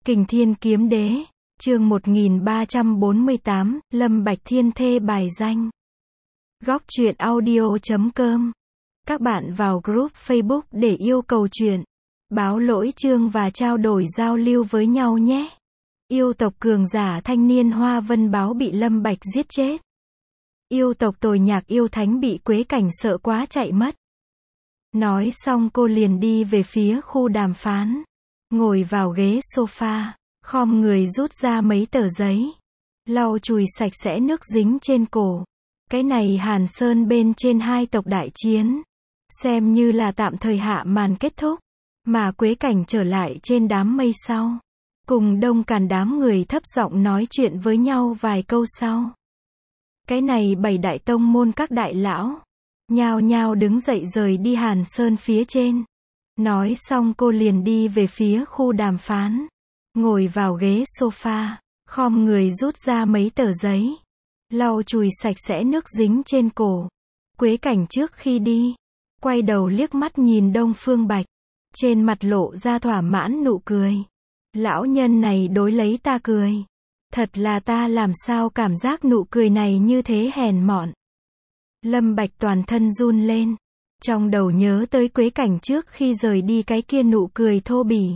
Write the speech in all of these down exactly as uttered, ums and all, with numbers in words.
Kình Thiên Kiếm Đế, chương một nghìn ba trăm bốn mươi tám, Lâm Bạch Thiên thê bài danh. Góc truyện audio chấm com. Các bạn vào group Facebook để yêu cầu truyện, báo lỗi chương và trao đổi giao lưu với nhau nhé. Yêu tộc cường giả thanh niên Hoa Vân Báo bị Lâm Bạch giết chết. Yêu tộc Tồi Nhạc Yêu Thánh bị Quế Cảnh sợ quá chạy mất. Nói xong cô liền đi về phía khu đàm phán. Ngồi vào ghế sofa, khom người rút ra mấy tờ giấy. Lau chùi sạch sẽ nước dính trên cổ. Cái này Hàn Sơn bên trên hai tộc đại chiến. Xem như là tạm thời hạ màn kết thúc. Mà Quế Cảnh trở lại trên đám mây sau. Cùng đông càn đám người thấp giọng nói chuyện với nhau vài câu sau. Cái này bảy đại tông môn các đại lão. Nhao nhao đứng dậy rời đi Hàn Sơn phía trên. Nói xong cô liền đi về phía khu đàm phán. Ngồi vào ghế sofa, khom người rút ra mấy tờ giấy. Lau chùi sạch sẽ nước dính trên cổ. Quế Cảnh trước khi đi, quay đầu liếc mắt nhìn Đông Phương Bạch. Trên mặt lộ ra thỏa mãn nụ cười. Lão nhân này đối lấy ta cười. Thật là ta làm sao cảm giác nụ cười này như thế hèn mọn. Lâm Bạch toàn thân run lên. Trong đầu nhớ tới Quế Cảnh trước khi rời đi cái kia nụ cười thô bỉ.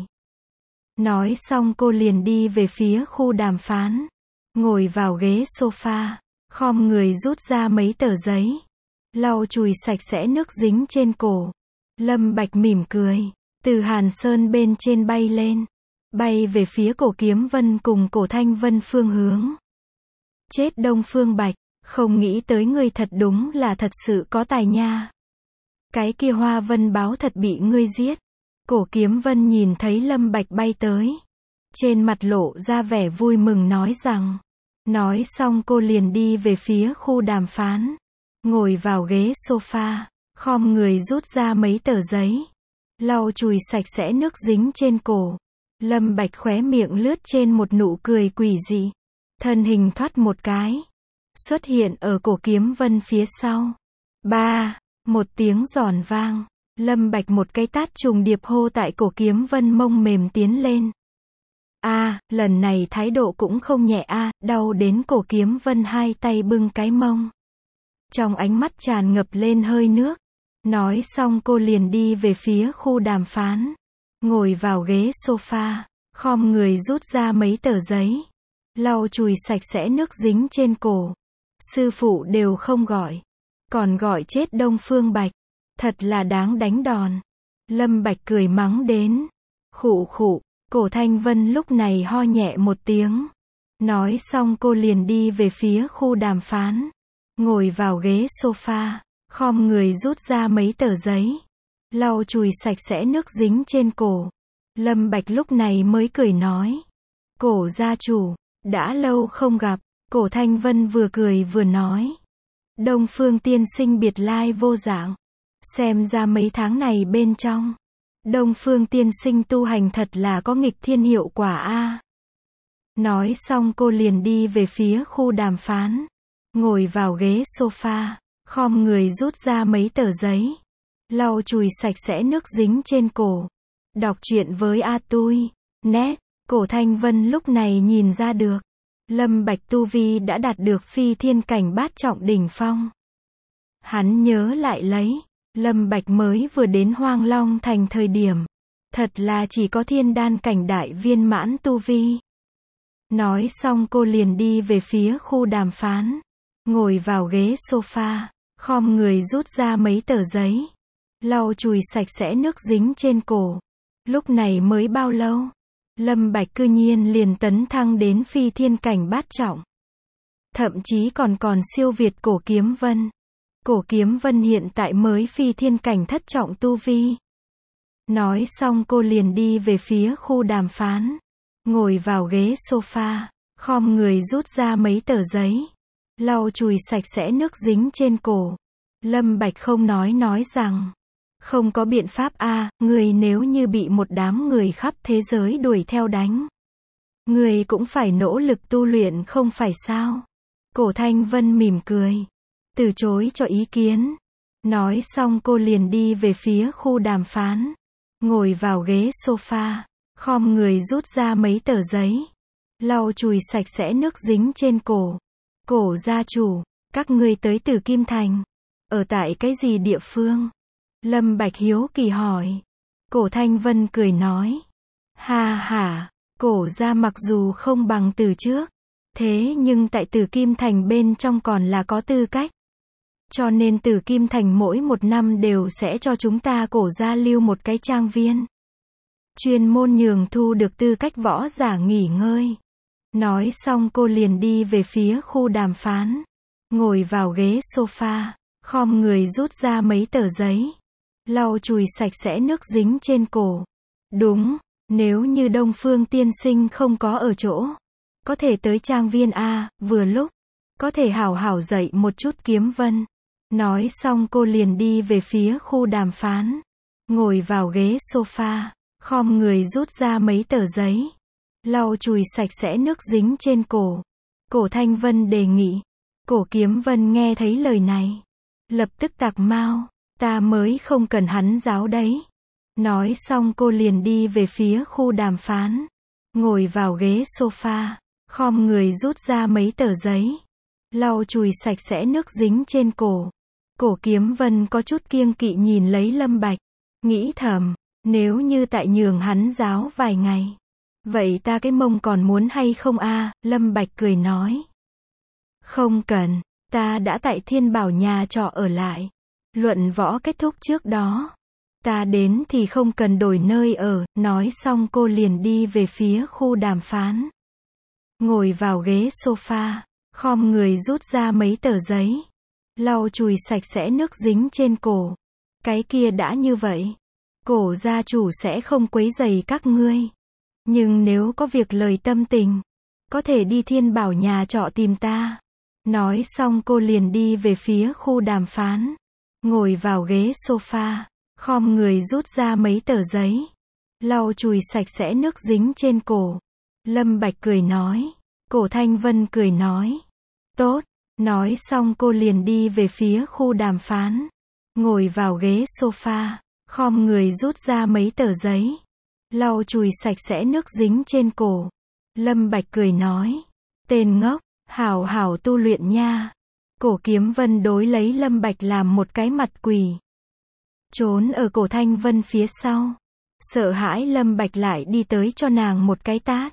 Nói xong cô liền đi về phía khu đàm phán. Ngồi vào ghế sofa, khom người rút ra mấy tờ giấy. Lau chùi sạch sẽ nước dính trên cổ. Lâm Bạch mỉm cười. Từ Hàn Sơn bên trên bay lên. Bay về phía Cổ Kiếm Vân cùng Cổ Thanh Vân phương hướng. Chết Đông Phương Bạch, không nghĩ tới ngươi thật đúng là thật sự có tài nha. Cái kia Hoa Vân Báo thật bị ngươi giết. Cổ Kiếm Vân nhìn thấy Lâm Bạch bay tới. Trên mặt lộ ra vẻ vui mừng nói rằng. Nói xong cô liền đi về phía khu đàm phán. Ngồi vào ghế sofa, khom người rút ra mấy tờ giấy. Lau chùi sạch sẽ nước dính trên cổ. Lâm Bạch khóe miệng lướt trên một nụ cười quỷ dị. Thân hình thoát một cái. Xuất hiện ở Cổ Kiếm Vân phía sau. Ba, một tiếng giòn vang. Lâm Bạch một cái tát trùng điệp hô tại Cổ Kiếm Vân mông mềm tiến lên. A, à, lần này thái độ cũng không nhẹ a, à, đau đến Cổ Kiếm Vân hai tay bưng cái mông. Trong ánh mắt tràn ngập lên hơi nước. Nói xong cô liền đi về phía khu đàm phán. Ngồi vào ghế sofa, khom người rút ra mấy tờ giấy. Lau chùi sạch sẽ nước dính trên cổ. Sư phụ đều không gọi. Còn gọi chết Đông Phương Bạch. Thật là đáng đánh đòn. Lâm Bạch cười mắng đến. Khụ khụ, Cổ Thanh Vân lúc này ho nhẹ một tiếng. Nói xong cô liền đi về phía khu đàm phán. Ngồi vào ghế sofa, khom người rút ra mấy tờ giấy. Lau chùi sạch sẽ nước dính trên cổ. Lâm Bạch lúc này mới cười nói. Cổ gia chủ, đã lâu không gặp. Cổ Thanh Vân vừa cười vừa nói. Đông Phương tiên sinh biệt lai vô dạng. Xem ra mấy tháng này bên trong. Đông Phương tiên sinh tu hành thật là có nghịch thiên hiệu quả a. Nói xong cô liền đi về phía khu đàm phán. Ngồi vào ghế sofa, khom người rút ra mấy tờ giấy. Lau chùi sạch sẽ nước dính trên cổ. Đọc truyện với A Tui. Net. Cổ Thanh Vân lúc này nhìn ra được. Lâm Bạch tu vi đã đạt được phi thiên cảnh bát trọng đỉnh phong. Hắn nhớ lại lấy. Lâm Bạch mới vừa đến Hoang Long thành thời điểm. Thật là chỉ có thiên đan cảnh đại viên mãn tu vi. Nói xong cô liền đi về phía khu đàm phán. Ngồi vào ghế sofa, khom người rút ra mấy tờ giấy. Lau chùi sạch sẽ nước dính trên cổ. Lúc này mới bao lâu? Lâm Bạch cư nhiên liền tấn thăng đến phi thiên cảnh bát trọng. Thậm chí còn còn siêu việt Cổ Kiếm Vân. Cổ Kiếm Vân hiện tại mới phi thiên cảnh thất trọng tu vi. Nói xong cô liền đi về phía khu đàm phán. Ngồi vào ghế sofa, khom người rút ra mấy tờ giấy. Lau chùi sạch sẽ nước dính trên cổ. Lâm Bạch không nói nói rằng. Không có biện pháp a, à, người nếu như bị một đám người khắp thế giới đuổi theo đánh. Người cũng phải nỗ lực tu luyện không phải sao. Cổ Thanh Vân mỉm cười. Từ chối cho ý kiến. Nói xong cô liền đi về phía khu đàm phán. Ngồi vào ghế sofa, khom người rút ra mấy tờ giấy, lau chùi sạch sẽ nước dính trên cổ. Cổ gia chủ, các ngươi tới từ Kim Thành, ở tại cái gì địa phương? Lâm Bạch hiếu kỳ hỏi. Cổ Thanh Vân cười nói. Ha ha, cổ gia mặc dù không bằng từ trước, thế nhưng tại Tử Kim Thành bên trong còn là có tư cách. Cho nên Tử Kim Thành mỗi một năm đều sẽ cho chúng ta cổ gia lưu một cái trang viên. Chuyên môn nhường thu được tư cách võ giả nghỉ ngơi. Nói xong cô liền đi về phía khu đàm phán. Ngồi vào ghế sofa, khom người rút ra mấy tờ giấy, lau chùi sạch sẽ nước dính trên cổ. Đúng, nếu như Đông Phương tiên sinh không có ở chỗ, có thể tới trang viên A, vừa lúc, có thể hảo hảo dạy một chút kiếm vân. Nói xong cô liền đi về phía khu đàm phán. Ngồi vào ghế sofa, khom người rút ra mấy tờ giấy, lau chùi sạch sẽ nước dính trên cổ. Cổ Thanh Vân đề nghị. Cổ Kiếm Vân nghe thấy lời này, lập tức tạc mau, ta mới không cần hắn giáo đấy. Nói xong cô liền đi về phía khu đàm phán. Ngồi vào ghế sofa, khom người rút ra mấy tờ giấy, lau chùi sạch sẽ nước dính trên cổ. Cổ Kiếm Vân có chút kiêng kỵ nhìn lấy Lâm Bạch, nghĩ thầm, nếu như tại nhường hắn giáo vài ngày, vậy ta cái mông còn muốn hay không a? Lâm Bạch cười nói. Không cần, ta đã tại Thiên Bảo nhà trọ ở lại. Luận võ kết thúc trước đó, ta đến thì không cần đổi nơi ở. Nói xong cô liền đi về phía khu đàm phán. Ngồi vào ghế sofa, khom người rút ra mấy tờ giấy, lau chùi sạch sẽ nước dính trên cổ. Cái kia đã như vậy, cổ gia chủ sẽ không quấy rầy các ngươi. Nhưng nếu có việc lời tâm tình, có thể đi Thiên Bảo nhà trọ tìm ta. Nói xong cô liền đi về phía khu đàm phán. Ngồi vào ghế sofa, khom người rút ra mấy tờ giấy, lau chùi sạch sẽ nước dính trên cổ. Lâm Bạch cười nói. Cổ Thanh Vân cười nói. Tốt. Nói xong cô liền đi về phía khu đàm phán. Ngồi vào ghế sofa, khom người rút ra mấy tờ giấy, lau chùi sạch sẽ nước dính trên cổ. Lâm Bạch cười nói. Tên ngốc, hảo hảo tu luyện nha. Cổ Kiếm Vân đối lấy Lâm Bạch làm một cái mặt quỷ, trốn ở Cổ Thanh Vân phía sau, sợ hãi Lâm Bạch lại đi tới cho nàng một cái tát.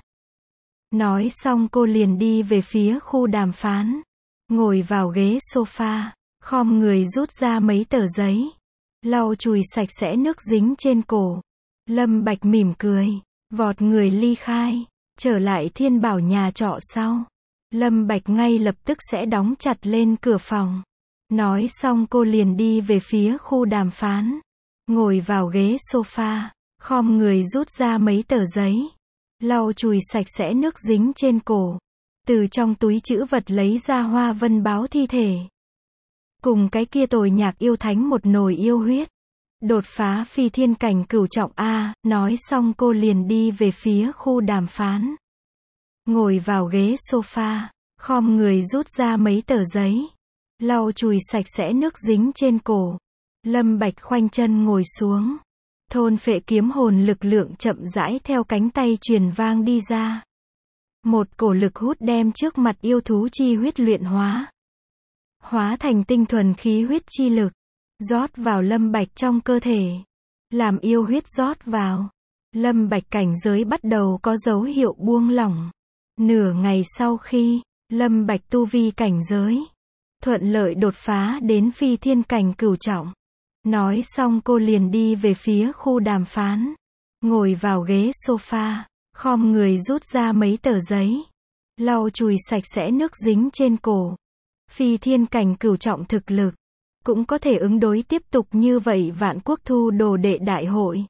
Nói xong cô liền đi về phía khu đàm phán. Ngồi vào ghế sofa, khom người rút ra mấy tờ giấy, lau chùi sạch sẽ nước dính trên cổ. Lâm Bạch mỉm cười, vọt người ly khai. Trở lại Thiên Bảo nhà trọ sau, Lâm Bạch ngay lập tức sẽ đóng chặt lên cửa phòng. Nói xong cô liền đi về phía khu đàm phán. Ngồi vào ghế sofa, khom người rút ra mấy tờ giấy, lau chùi sạch sẽ nước dính trên cổ. Từ trong túi trữ vật lấy ra Hoa Vân báo thi thể, cùng cái kia tồi nhạc yêu thánh một nồi yêu huyết. Đột phá phi thiên cảnh cửu trọng A. Nói xong cô liền đi về phía khu đàm phán. Ngồi vào ghế sofa, khom người rút ra mấy tờ giấy, lau chùi sạch sẽ nước dính trên cổ. Lâm Bạch khoanh chân ngồi xuống. Thôn phệ kiếm hồn lực lượng chậm rãi theo cánh tay truyền vang đi ra. Một cổ lực hút đem trước mặt yêu thú chi huyết luyện hóa, hóa thành tinh thuần khí huyết chi lực, rót vào Lâm Bạch trong cơ thể. Làm yêu huyết rót vào, Lâm Bạch cảnh giới bắt đầu có dấu hiệu buông lỏng. Nửa ngày sau khi, Lâm Bạch tu vi cảnh giới thuận lợi đột phá đến phi thiên cảnh cửu trọng. Nói xong cô liền đi về phía khu đàm phán. Ngồi vào ghế sofa, khom người rút ra mấy tờ giấy, lau chùi sạch sẽ nước dính trên cổ. Phi thiên cảnh cửu trọng thực lực, cũng có thể ứng đối tiếp tục như vậy vạn quốc thu đồ đệ đại hội.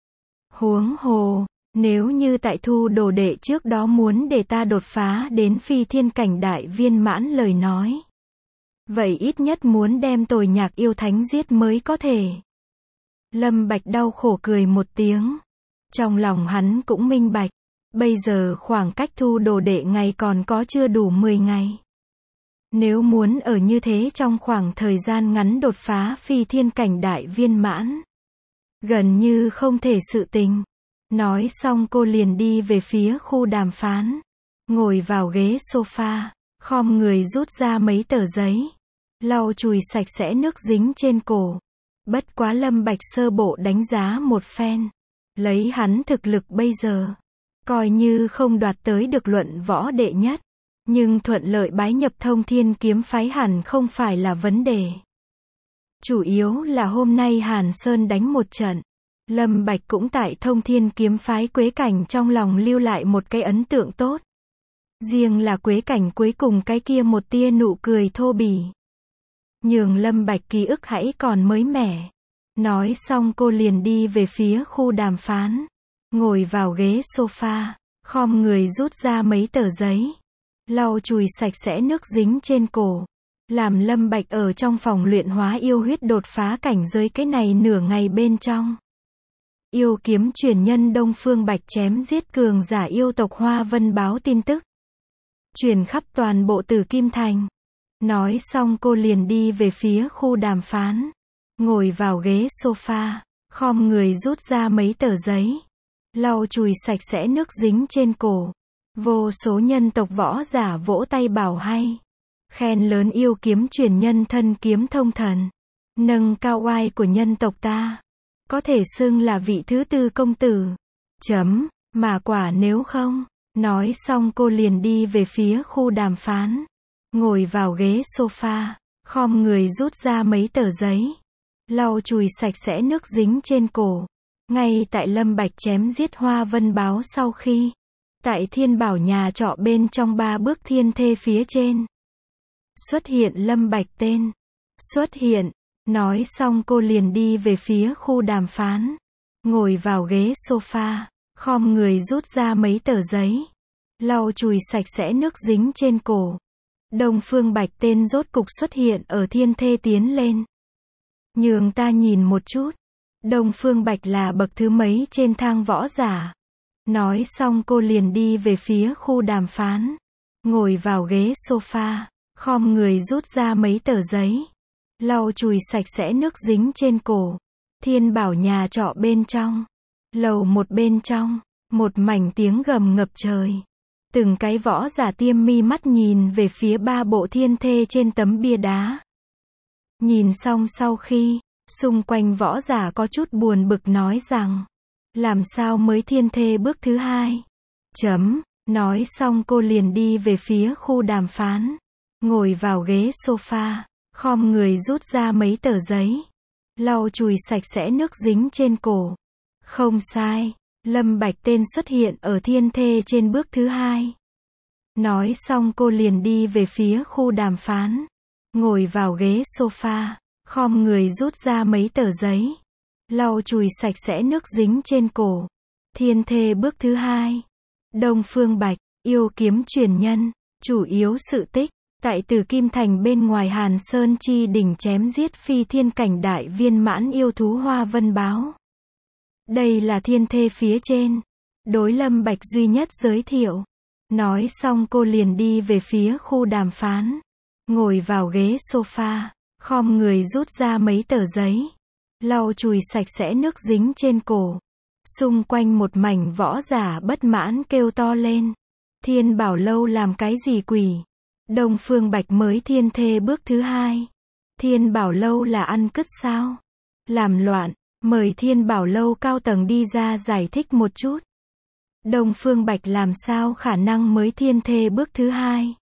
Huống hồ, nếu như tại thu đồ đệ trước đó muốn để ta đột phá đến phi thiên cảnh đại viên mãn lời nói, vậy ít nhất muốn đem tồi nhạc yêu thánh giết mới có thể. Lâm Bạch đau khổ cười một tiếng. Trong lòng hắn cũng minh bạch, bây giờ khoảng cách thu đồ đệ ngày còn có chưa đủ mười ngày. Nếu muốn ở như thế trong khoảng thời gian ngắn đột phá phi thiên cảnh đại viên mãn, gần như không thể sự tình. Nói xong cô liền đi về phía khu đàm phán. Ngồi vào ghế sofa, khom người rút ra mấy tờ giấy. Lau chùi sạch sẽ nước dính trên cổ. Bất quá Lâm Bạch sơ bộ đánh giá một phen. Lấy hắn thực lực bây giờ, coi như không đoạt tới được luận võ đệ nhất. Nhưng thuận lợi bái nhập Thông Thiên kiếm phái hẳn không phải là vấn đề. Chủ yếu là hôm nay Hàn Sơn đánh một trận. Lâm Bạch cũng tại Thông Thiên kiếm phái Quế Cảnh trong lòng lưu lại một cái ấn tượng tốt. Riêng là Quế Cảnh cuối cùng cái kia một tia nụ cười thô bỉ. Nhường Lâm Bạch ký ức hãy còn mới mẻ. Nói xong cô liền đi về phía khu đàm phán. Ngồi vào ghế sofa, khom người rút ra mấy tờ giấy. Lau chùi sạch sẽ nước dính trên cổ. Làm Lâm Bạch ở trong phòng luyện hóa yêu huyết đột phá cảnh giới cái này nửa ngày bên trong. Yêu kiếm truyền nhân Đông Phương Bạch chém giết cường giả yêu tộc Hoa Vân báo tin tức. Truyền khắp toàn bộ Tử Kim Thành. Nói xong cô liền đi về phía khu đàm phán. Ngồi vào ghế sofa, khom người rút ra mấy tờ giấy. Lau chùi sạch sẽ nước dính trên cổ. Vô số nhân tộc võ giả vỗ tay bảo hay. Khen lớn yêu kiếm truyền nhân thân kiếm thông thần. Nâng cao oai của nhân tộc ta. Có thể xưng là vị thứ tư công tử. Chấm, mà quả nếu không. Nói xong cô liền đi về phía khu đàm phán. Ngồi vào ghế sofa, khom người rút ra mấy tờ giấy. Lau chùi sạch sẽ nước dính trên cổ. Ngay tại Lâm Bạch chém giết Hoa Vân báo sau khi. Tại Thiên Bảo nhà trọ bên trong ba bước thiên thê phía trên. Xuất hiện Lâm Bạch tên. Xuất hiện. Nói xong cô liền đi về phía khu đàm phán. Ngồi vào ghế sofa, khom người rút ra mấy tờ giấy. Lau chùi sạch sẽ nước dính trên cổ. Đông Phương Bạch tên rốt cục xuất hiện ở thiên thê tiến lên. Nhường ta nhìn một chút. Đông Phương Bạch là bậc thứ mấy trên thang võ giả. Nói xong cô liền đi về phía khu đàm phán. Ngồi vào ghế sofa, khom người rút ra mấy tờ giấy. Lau chùi sạch sẽ nước dính trên cổ. Thiên Bảo nhà trọ bên trong. Lầu một bên trong. Một mảnh tiếng gầm ngập trời. Từng cái võ giả tiêm mi mắt nhìn về phía ba bộ thiên thê trên tấm bia đá. Nhìn xong sau khi, xung quanh võ giả có chút buồn bực nói rằng. Làm sao mới thiên thê bước thứ hai? Chấm, nói xong cô liền đi về phía khu đàm phán. Ngồi vào ghế sofa, khom người rút ra mấy tờ giấy. Lau chùi sạch sẽ nước dính trên cổ. Không sai, Lâm Bạch tên xuất hiện ở thiên thê trên bước thứ hai. Nói xong cô liền đi về phía khu đàm phán. Ngồi vào ghế sofa, khom người rút ra mấy tờ giấy. Lau chùi sạch sẽ nước dính trên cổ. Thiên thê bước thứ hai. Đông Phương Bạch, yêu kiếm truyền nhân, chủ yếu sự tích. Tại Tử Kim Thành bên ngoài Hàn Sơn chi đỉnh chém giết phi thiên cảnh đại viên mãn yêu thú Hoa Vân báo. Đây là thiên thê phía trên. Đối Lâm Bạch duy nhất giới thiệu. Nói xong cô liền đi về phía khu đàm phán. Ngồi vào ghế sofa, khom người rút ra mấy tờ giấy. Lau chùi sạch sẽ nước dính trên cổ. Xung quanh một mảnh võ giả bất mãn kêu to lên. Thiên Bảo lâu làm cái gì quỷ? Đông Phương Bạch mới thiên thê bước thứ hai. Thiên Bảo lâu là ăn cứt sao? Làm loạn, mời Thiên Bảo lâu cao tầng đi ra giải thích một chút. Đông Phương Bạch làm sao khả năng mới thiên thê bước thứ hai?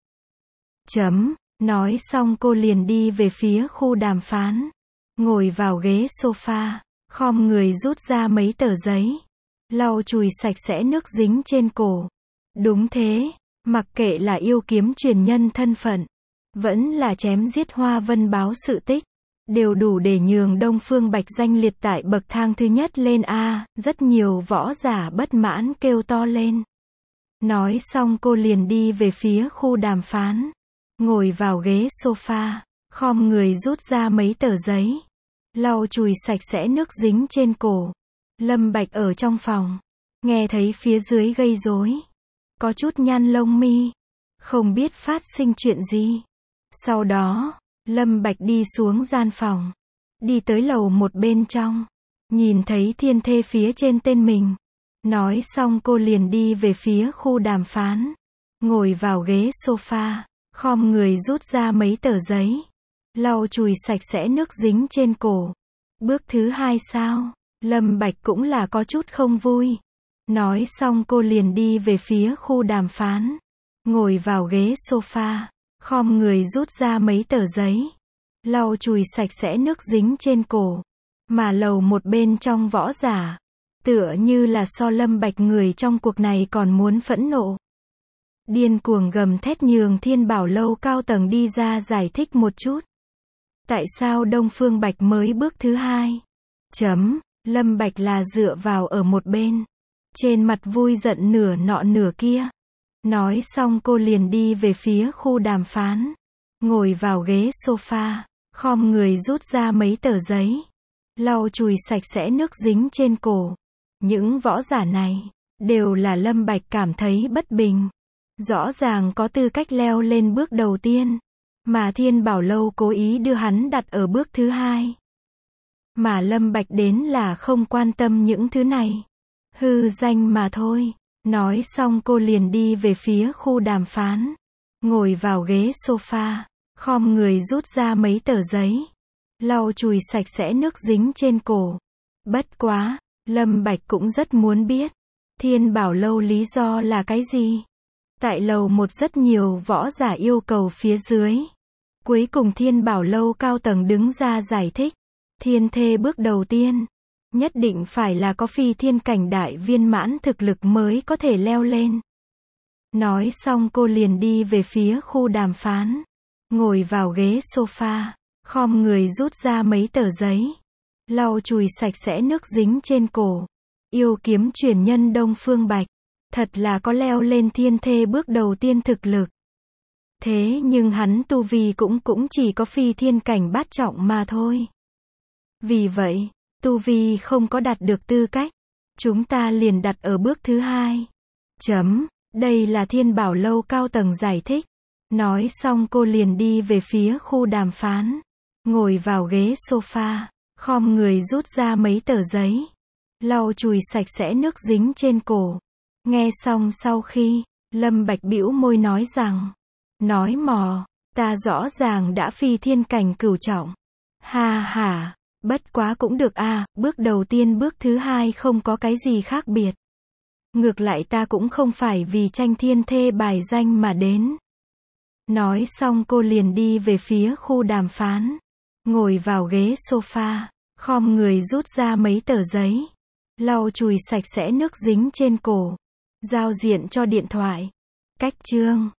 Chấm, nói xong cô liền đi về phía khu đàm phán. Ngồi vào ghế sofa, khom người rút ra mấy tờ giấy. Lau chùi sạch sẽ nước dính trên cổ. Đúng thế, mặc kệ là yêu kiếm truyền nhân thân phận, vẫn là chém giết Hoa Vân báo sự tích, đều đủ để nhường Đông Phương Bạch danh liệt tại bậc thang thứ nhất lên A, rất nhiều võ giả bất mãn kêu to lên. Nói xong cô liền đi về phía khu đàm phán. Ngồi vào ghế sofa, khom người rút ra mấy tờ giấy. Lau chùi sạch sẽ nước dính trên cổ. Lâm Bạch ở trong phòng, nghe thấy phía dưới gây rối, có chút nhăn lông mi, không biết phát sinh chuyện gì. Sau đó, Lâm Bạch đi xuống gian phòng, đi tới lầu một bên trong, nhìn thấy thiên thê phía trên tên mình. Nói xong cô liền đi về phía khu đàm phán. Ngồi vào ghế sofa, khom người rút ra mấy tờ giấy. Lau chùi sạch sẽ nước dính trên cổ. Bước thứ hai sao? Lâm Bạch cũng là có chút không vui. Nói xong cô liền đi về phía khu đàm phán. Ngồi vào ghế sofa, khom người rút ra mấy tờ giấy. Lau chùi sạch sẽ nước dính trên cổ. Mà lầu một bên trong võ giả, tựa như là so Lâm Bạch người trong cuộc này còn muốn phẫn nộ. Điên cuồng gầm thét nhường Thiên Bảo Lâu cao tầng đi ra giải thích một chút. Tại sao Đông Phương Bạch mới bước thứ hai? Chấm, Lâm Bạch là dựa vào ở một bên. Trên mặt vui giận nửa nọ nửa kia. Nói xong cô liền đi về phía khu đàm phán. Ngồi vào ghế sofa, khom người rút ra mấy tờ giấy. Lau chùi sạch sẽ nước dính trên cổ. Những võ giả này, đều là Lâm Bạch cảm thấy bất bình. Rõ ràng có tư cách leo lên bước đầu tiên. Mà Thiên Bảo Lâu cố ý đưa hắn đặt ở bước thứ hai. Mà Lâm Bạch đến là không quan tâm những thứ này. Hư danh mà thôi. Nói xong cô liền đi về phía khu đàm phán. Ngồi vào ghế sofa, khom người rút ra mấy tờ giấy. Lau chùi sạch sẽ nước dính trên cổ. Bất quá, Lâm Bạch cũng rất muốn biết. Thiên Bảo Lâu lý do là cái gì? Tại lầu một rất nhiều võ giả yêu cầu phía dưới. Cuối cùng Thiên Bảo Lâu cao tầng đứng ra giải thích. Thiên thê bước đầu tiên, nhất định phải là có phi thiên cảnh đại viên mãn thực lực mới có thể leo lên. Nói xong cô liền đi về phía khu đàm phán. Ngồi vào ghế sofa, khom người rút ra mấy tờ giấy. Lau chùi sạch sẽ nước dính trên cổ. Yêu kiếm truyền nhân Đông Phương Bạch. Thật là có leo lên thiên thê bước đầu tiên thực lực. Thế nhưng hắn tu vi cũng cũng chỉ có phi thiên cảnh bát trọng mà thôi. Vì vậy, tu vi không có đạt được tư cách. Chúng ta liền đặt ở bước thứ hai. Chấm, đây là Thiên Bảo Lâu cao tầng giải thích. Nói xong cô liền đi về phía khu đàm phán. Ngồi vào ghế sofa, khom người rút ra mấy tờ giấy. Lau chùi sạch sẽ nước dính trên cổ. Nghe xong sau khi, Lâm Bạch bĩu môi nói rằng. Nói mò, ta rõ ràng đã phi thiên cảnh cửu trọng. Ha ha, bất quá cũng được a, bước đầu tiên bước thứ hai không có cái gì khác biệt. Ngược lại ta cũng không phải vì tranh thiên thê bài danh mà đến. Nói xong cô liền đi về phía khu đàm phán. Ngồi vào ghế sofa, khom người rút ra mấy tờ giấy. Lau chùi sạch sẽ nước dính trên cổ. Giao diện cho điện thoại. Cách chương